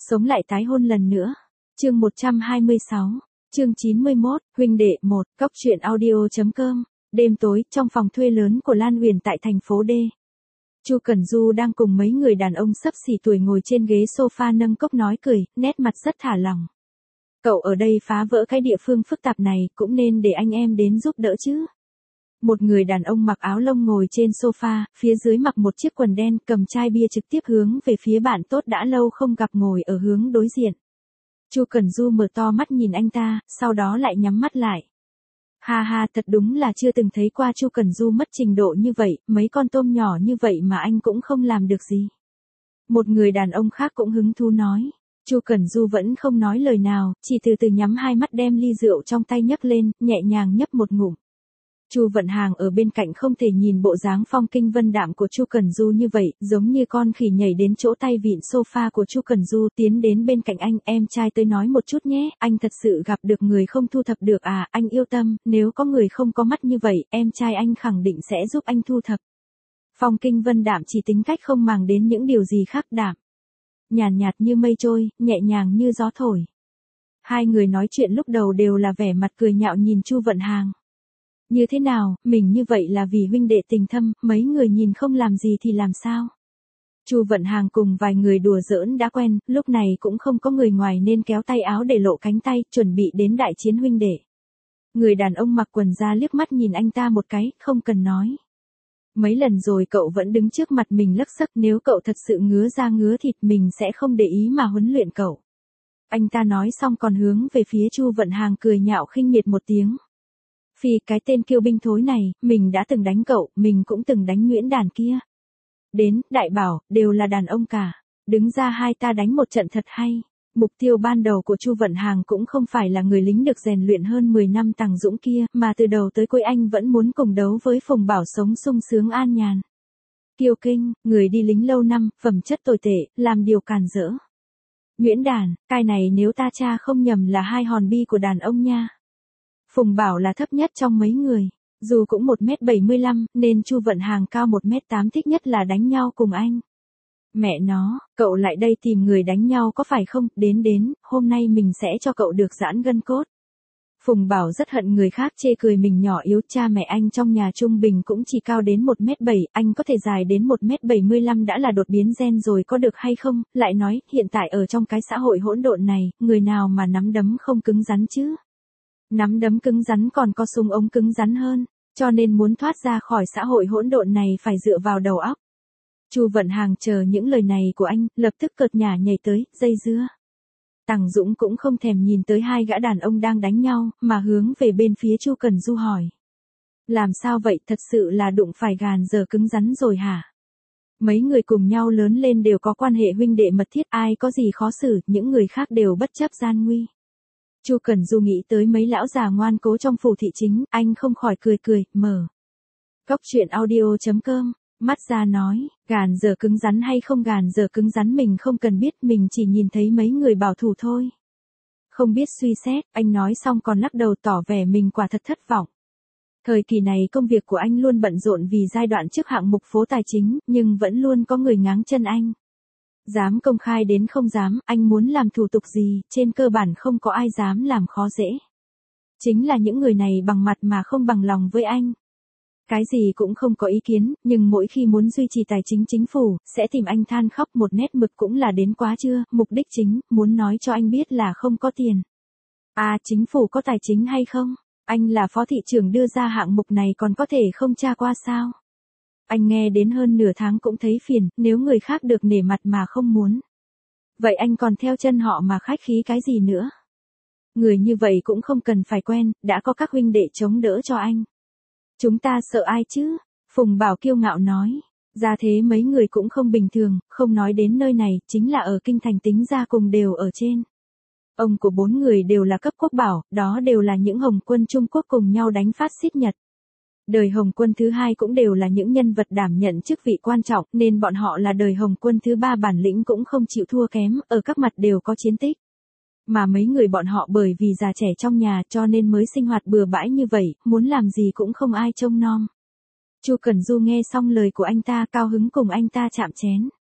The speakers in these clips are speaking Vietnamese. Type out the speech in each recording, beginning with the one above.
Sống lại tái hôn lần nữa. Chương 126, chương 91, huynh đệ 1, Cóc truyện audio.com. Đêm tối, trong phòng thuê lớn của Lan Huyền tại thành phố D. Chu Cẩn Du đang cùng mấy người đàn ông xấp xỉ tuổi ngồi trên ghế sofa nâng cốc nói cười, nét mặt rất thả lỏng. Cậu ở đây phá vỡ cái địa phương phức tạp này, cũng nên để anh em đến giúp đỡ chứ. Một người đàn ông mặc áo lông ngồi trên sofa, phía dưới mặc một chiếc quần đen, cầm chai bia trực tiếp hướng về phía bạn tốt đã lâu không gặp ngồi ở hướng đối diện. Chu Cẩn Du mở to mắt nhìn anh ta, sau đó lại nhắm mắt lại. Ha ha, thật đúng là chưa từng thấy qua Chu Cẩn Du mất trình độ như vậy, mấy con tôm nhỏ như vậy mà anh cũng không làm được gì. Một người đàn ông khác cũng hứng thú nói. Chu Cẩn Du vẫn không nói lời nào, chỉ từ từ nhắm hai mắt đem ly rượu trong tay nhấc lên, nhẹ nhàng nhấp một ngụm. Chu Vận Hàng ở bên cạnh không thể nhìn bộ dáng phong kinh vân đạm của Chu Cẩn Du như vậy, giống như con khỉ nhảy đến chỗ tay vịn sofa của Chu Cẩn Du, tiến đến bên cạnh anh, em trai tới nói một chút nhé, anh thật sự gặp được người không thu thập được à, anh yêu tâm, nếu có người không có mắt như vậy, em trai anh khẳng định sẽ giúp anh thu thập. Phong kinh vân đạm chỉ tính cách không màng đến những điều gì khác, đạm nhàn nhạt như mây trôi, nhẹ nhàng như gió thổi. Hai người nói chuyện lúc đầu đều là vẻ mặt cười nhạo nhìn Chu Vận Hàng. Như thế nào, mình như vậy là vì huynh đệ tình thâm, mấy người nhìn không làm gì thì làm sao? Chu Vận Hàng cùng vài người đùa giỡn đã quen, lúc này cũng không có người ngoài nên kéo tay áo để lộ cánh tay, chuẩn bị đến đại chiến huynh đệ. Người đàn ông mặc quần da liếc mắt nhìn anh ta một cái, không cần nói. Mấy lần rồi cậu vẫn đứng trước mặt mình lấc xấc, nếu cậu thật sự ngứa da ngứa thịt mình sẽ không để ý mà huấn luyện cậu. Anh ta nói xong còn hướng về phía Chu Vận Hàng cười nhạo khinh miệt một tiếng. Phi, cái tên kiêu binh thối này, mình đã từng đánh cậu, mình cũng từng đánh nhuyễn đàn kia. Đến, đại bảo, đều là đàn ông cả. Đứng ra hai ta đánh một trận thật hay. Mục tiêu ban đầu của Chu Vận Hàng cũng không phải là người lính được rèn luyện hơn 10 năm Tằng Dũng kia, mà từ đầu tới cuối anh vẫn muốn cùng đấu với Phùng Bảo sống sung sướng an nhàn. Kiêu kinh, người đi lính lâu năm, phẩm chất tồi tệ, làm điều càn rỡ. Nhuyễn đàn, cái này nếu ta tra không nhầm là hai hòn bi của đàn ông nha. Phùng Bảo là thấp nhất trong mấy người, dù cũng 1m75, nên Chu Vận Hàng cao 1m8 thích nhất là đánh nhau cùng anh. Mẹ nó, cậu lại đây tìm người đánh nhau có phải không, đến, hôm nay mình sẽ cho cậu được giãn gân cốt. Phùng Bảo rất hận người khác chê cười mình nhỏ yếu, cha mẹ anh trong nhà trung bình cũng chỉ cao đến 1m7, anh có thể dài đến 1m75 đã là đột biến gen rồi có được hay không, lại nói, hiện tại ở trong cái xã hội hỗn độn này, người nào mà nắm đấm không cứng rắn chứ? Nắm đấm cứng rắn còn có súng ống cứng rắn hơn, cho nên muốn thoát ra khỏi xã hội hỗn độn này phải dựa vào đầu óc. Chu Vận Hàng chờ những lời này của anh, lập tức cợt nhả nhảy tới, dây dưa. Tằng Dũng cũng không thèm nhìn tới hai gã đàn ông đang đánh nhau, mà hướng về bên phía Chu Cẩn Du hỏi. Làm sao vậy, thật sự là đụng phải gàn giờ cứng rắn rồi hả? Mấy người cùng nhau lớn lên đều có quan hệ huynh đệ mật thiết, ai có gì khó xử, những người khác đều bất chấp gian nguy. Chu Cẩn Du nghĩ tới mấy lão già ngoan cố trong phủ thị chính, anh không khỏi cười, mở. Cóc truyện audio.com, mắt ra nói, gàn giờ cứng rắn hay không gàn giờ cứng rắn mình không cần biết, mình chỉ nhìn thấy mấy người bảo thủ thôi. Không biết suy xét, anh nói xong còn lắc đầu tỏ vẻ mình quả thật thất vọng. Thời kỳ này công việc của anh luôn bận rộn vì giai đoạn trước hạng mục phố tài chính, nhưng vẫn luôn có người ngáng chân anh. Dám công khai đến không dám, anh muốn làm thủ tục gì, trên cơ bản không có ai dám làm khó dễ. Chính là những người này bằng mặt mà không bằng lòng với anh. Cái gì cũng không có ý kiến, nhưng mỗi khi muốn duy trì tài chính chính phủ, sẽ tìm anh than khóc một nét mực cũng là đến quá chưa, mục đích chính, muốn nói cho anh biết là không có tiền. À, chính phủ có tài chính hay không? Anh là phó thị trưởng đưa ra hạng mục này còn có thể không tra qua sao? Anh nghe đến hơn nửa tháng cũng thấy phiền, nếu người khác được nể mặt mà không muốn. Vậy anh còn theo chân họ mà khách khí cái gì nữa? Người như vậy cũng không cần phải quen, đã có các huynh đệ chống đỡ cho anh. Chúng ta sợ ai chứ? Phùng Bảo kiêu ngạo nói. Ra thế mấy người cũng không bình thường, không nói đến nơi này, chính là ở kinh thành tính ra cùng đều ở trên. Ông của 4 người đều là cấp quốc bảo, đó đều là những Hồng quân Trung Quốc cùng nhau đánh phát xít Nhật. Đời Hồng quân thứ hai cũng đều là những nhân vật đảm nhận chức vị quan trọng, nên bọn họ là đời Hồng quân thứ ba bản lĩnh cũng không chịu thua kém, ở các mặt đều có chiến tích. Mà mấy người bọn họ bởi vì già trẻ trong nhà cho nên mới sinh hoạt bừa bãi như vậy, muốn làm gì cũng không ai trông nom. Chu Cẩn Du nghe xong lời của anh ta cao hứng cùng anh ta chạm chén.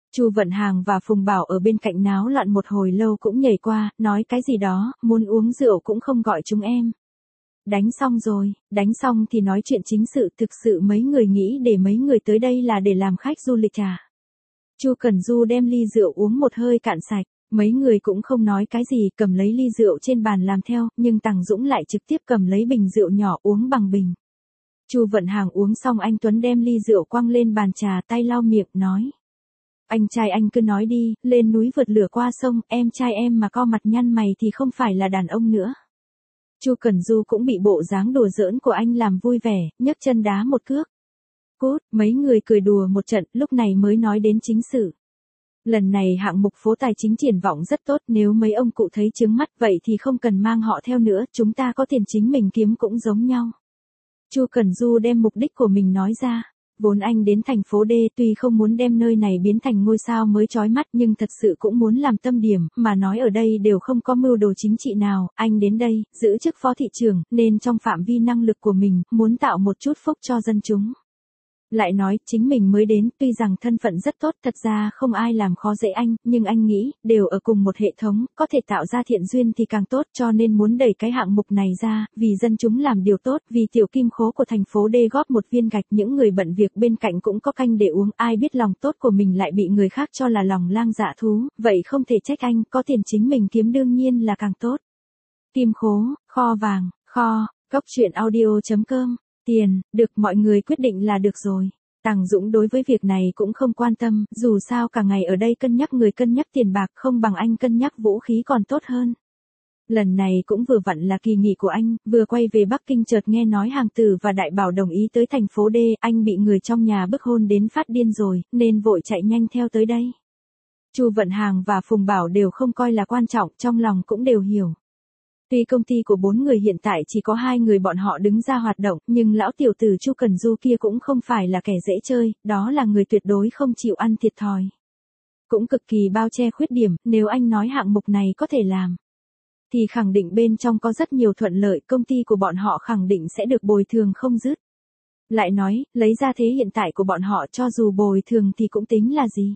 Chu Vận Hàng và Phùng Bảo ở bên cạnh náo loạn một hồi lâu cũng nhảy qua, nói cái gì đó, muốn uống rượu cũng không gọi chúng em. Đánh xong rồi, đánh xong thì nói chuyện chính sự, thực sự mấy người nghĩ để mấy người tới đây là để làm khách du lịch à. Chu Cẩn Du đem ly rượu uống một hơi cạn sạch, mấy người cũng không nói cái gì, cầm lấy ly rượu trên bàn làm theo, nhưng Tằng Dũng lại trực tiếp cầm lấy bình rượu nhỏ uống bằng bình. Chu Vận Hàng uống xong anh Tuấn đem ly rượu quăng lên bàn trà, tay lau miệng, nói. Anh trai anh cứ nói đi, lên núi vượt lửa qua sông, em trai em mà co mặt nhăn mày thì không phải là đàn ông nữa. Chu Cẩn Du cũng bị bộ dáng đùa giỡn của anh làm vui vẻ, nhấc chân đá một cước. Cút, mấy người cười đùa một trận, lúc này mới nói đến chính sự. Lần này hạng mục phố tài chính triển vọng rất tốt, nếu mấy ông cụ thấy chướng mắt vậy thì không cần mang họ theo nữa, chúng ta có tiền chính mình kiếm cũng giống nhau. Chu Cẩn Du đem mục đích của mình nói ra. Vốn anh đến thành phố D tuy không muốn đem nơi này biến thành ngôi sao mới chói mắt nhưng thật sự cũng muốn làm tâm điểm, mà nói ở đây đều không có mưu đồ chính trị nào, anh đến đây, giữ chức phó thị trưởng, nên trong phạm vi năng lực của mình, muốn tạo một chút phúc cho dân chúng. Lại nói, chính mình mới đến, tuy rằng thân phận rất tốt, thật ra không ai làm khó dễ anh, nhưng anh nghĩ, đều ở cùng một hệ thống, có thể tạo ra thiện duyên thì càng tốt, cho nên muốn đẩy cái hạng mục này ra, vì dân chúng làm điều tốt, vì tiểu kim khố của thành phố D góp một viên gạch, những người bận việc bên cạnh cũng có canh để uống, ai biết lòng tốt của mình lại bị người khác cho là lòng lang dạ thú, vậy không thể trách anh, có tiền chính mình kiếm đương nhiên là càng tốt. Kim khố, kho vàng, kho, cốc.audio.com. Tiền, được, mọi người quyết định là được rồi. Tằng Dũng đối với việc này cũng không quan tâm, dù sao cả ngày ở đây cân nhắc người cân nhắc tiền bạc không bằng anh cân nhắc vũ khí còn tốt hơn. Lần này cũng vừa vặn là kỳ nghỉ của anh, vừa quay về Bắc Kinh chợt nghe nói Hàng Tử và Đại Bảo đồng ý tới thành phố D, anh bị người trong nhà bức hôn đến phát điên rồi, nên vội chạy nhanh theo tới đây. Chu Vận Hàng và Phùng Bảo đều không coi là quan trọng, trong lòng cũng đều hiểu. Tuy công ty của 4 người hiện tại chỉ có 2 người bọn họ đứng ra hoạt động, nhưng lão tiểu tử Chu Cẩn Du kia cũng không phải là kẻ dễ chơi, đó là người tuyệt đối không chịu ăn thiệt thòi. Cũng cực kỳ bao che khuyết điểm, nếu anh nói hạng mục này có thể làm, thì khẳng định bên trong có rất nhiều thuận lợi, công ty của bọn họ khẳng định sẽ được bồi thường không dứt. Lại nói, lấy ra thế hiện tại của bọn họ cho dù bồi thường thì cũng tính là gì?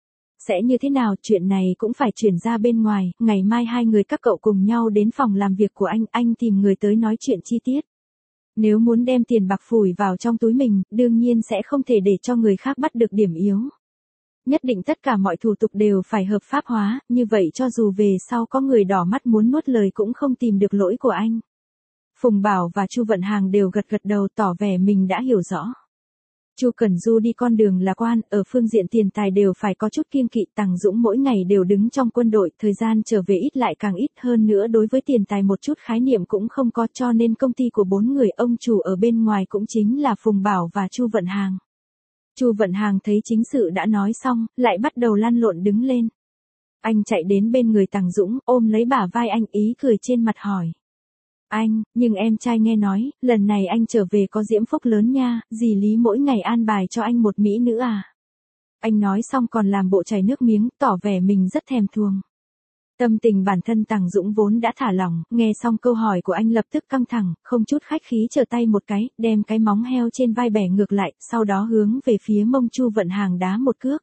Sẽ như thế nào, chuyện này cũng phải chuyển ra bên ngoài, ngày mai 2 người các cậu cùng nhau đến phòng làm việc của anh tìm người tới nói chuyện chi tiết. Nếu muốn đem tiền bạc phủi vào trong túi mình, đương nhiên sẽ không thể để cho người khác bắt được điểm yếu. Nhất định tất cả mọi thủ tục đều phải hợp pháp hóa, như vậy cho dù về sau có người đỏ mắt muốn nuốt lời cũng không tìm được lỗi của anh. Phùng Bảo và Chu Vận Hàng đều gật gật đầu tỏ vẻ mình đã hiểu rõ. Chu Cẩn Du đi con đường là quan, ở phương diện tiền tài đều phải có chút kiêng kỵ, Tằng Dũng mỗi ngày đều đứng trong quân đội, thời gian trở về ít lại càng ít hơn nữa đối với tiền tài một chút khái niệm cũng không có cho nên công ty của 4 người ông chủ ở bên ngoài cũng chính là Phùng Bảo và Chu Vận Hàng. Chu Vận Hàng thấy chính sự đã nói xong, lại bắt đầu lăn lộn đứng lên. Anh chạy đến bên người Tằng Dũng, ôm lấy bả vai anh ý cười trên mặt hỏi. Anh, nhưng em trai nghe nói, lần này anh trở về có diễm phúc lớn nha, dì Lý mỗi ngày an bài cho anh một mỹ nữ à. Anh nói xong còn làm bộ chảy nước miếng, tỏ vẻ mình rất thèm thuồng. Tâm tình bản thân Tằng Dũng vốn đã thả lỏng, nghe xong câu hỏi của anh lập tức căng thẳng, không chút khách khí trở tay một cái, đem cái móng heo trên vai bẻ ngược lại, sau đó hướng về phía mông Chu Vận Hàng đá một cước.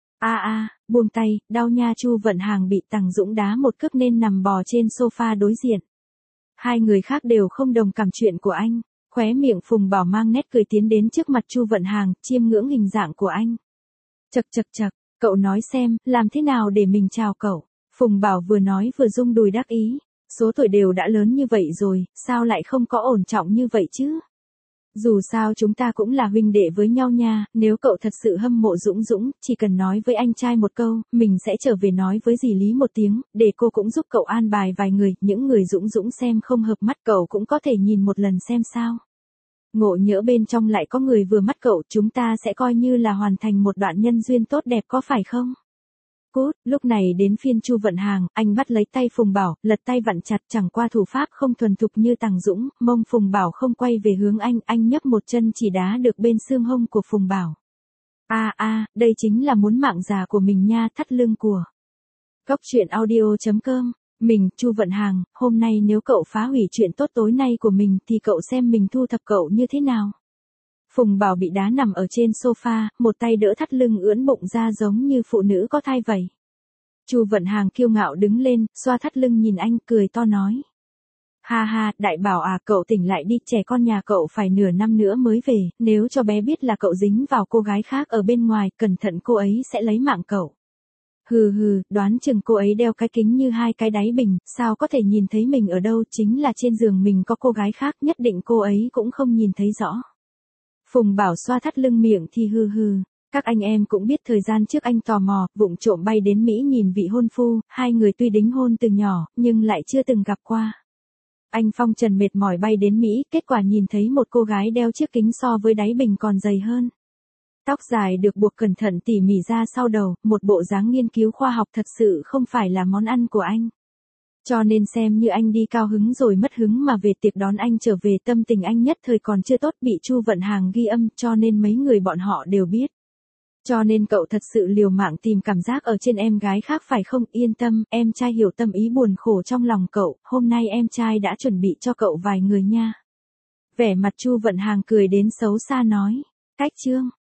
Buông tay, đau nha. Chu Vận Hàng bị Tằng Dũng đá một cước nên nằm bò trên sofa đối diện. 2 người khác đều không đồng cảm chuyện của anh, khóe miệng Phùng Bảo mang nét cười tiến đến trước mặt Chu Vận Hàng, chiêm ngưỡng hình dạng của anh. Chậc, cậu nói xem, làm thế nào để mình chào cậu? Phùng Bảo vừa nói vừa rung đùi đắc ý, số tuổi đều đã lớn như vậy rồi, sao lại không có ổn trọng như vậy chứ? Dù sao chúng ta cũng là huynh đệ với nhau nha, nếu cậu thật sự hâm mộ Dũng, chỉ cần nói với anh trai một câu, mình sẽ trở về nói với dì Lý một tiếng, để cô cũng giúp cậu an bài vài người, những người Dũng xem không hợp mắt cậu cũng có thể nhìn một lần xem sao. Ngộ nhỡ bên trong lại có người vừa mắt cậu, chúng ta sẽ coi như là hoàn thành một đoạn nhân duyên tốt đẹp có phải không? Cút, lúc này đến phiên Chu Vận Hàng, anh bắt lấy tay Phùng Bảo, lật tay vặn chặt, chẳng qua thủ pháp không thuần thục như Tằng Dũng, mông Phùng Bảo không quay về hướng anh nhấc một chân chỉ đá được bên xương hông của Phùng Bảo. Đây chính là muốn mạng già của mình nha, thắt lưng của. Cốc.audio.com. Mình, Chu Vận Hàng, hôm nay nếu cậu phá hủy chuyện tốt tối nay của mình thì cậu xem mình thu thập cậu như thế nào. Phùng Bảo bị đá nằm ở trên sofa, một tay đỡ thắt lưng ưỡn bụng ra giống như phụ nữ có thai vậy. Chu Vận Hàng kiêu ngạo đứng lên, xoa thắt lưng nhìn anh, cười to nói. Ha ha, Đại Bảo à, cậu tỉnh lại đi, trẻ con nhà cậu phải nửa năm nữa mới về, nếu cho bé biết là cậu dính vào cô gái khác ở bên ngoài, cẩn thận cô ấy sẽ lấy mạng cậu. Hừ hừ, đoán chừng cô ấy đeo cái kính như hai cái đáy bình, sao có thể nhìn thấy mình ở đâu, chính là trên giường mình có cô gái khác, nhất định cô ấy cũng không nhìn thấy rõ. Phùng Bảo xoa thắt lưng miệng thì hừ hừ. Các anh em cũng biết thời gian trước anh tò mò, vụng trộm bay đến Mỹ nhìn vị hôn phu, hai người tuy đính hôn từ nhỏ, nhưng lại chưa từng gặp qua. Anh phong trần mệt mỏi bay đến Mỹ, kết quả nhìn thấy một cô gái đeo chiếc kính so với đáy bình còn dày hơn. Tóc dài được buộc cẩn thận tỉ mỉ ra sau đầu, một bộ dáng nghiên cứu khoa học thật sự không phải là món ăn của anh. Cho nên xem như anh đi cao hứng rồi mất hứng mà về tiệc đón anh trở về, tâm tình anh nhất thời còn chưa tốt, bị Chu Vận Hàng ghi âm, cho nên mấy người bọn họ đều biết. Cho nên cậu thật sự liều mạng tìm cảm giác ở trên em gái khác phải không? Yên tâm, em trai hiểu tâm ý buồn khổ trong lòng cậu, hôm nay em trai đã chuẩn bị cho cậu vài người nha. Vẻ mặt Chu Vận Hàng cười đến xấu xa nói. Cách chương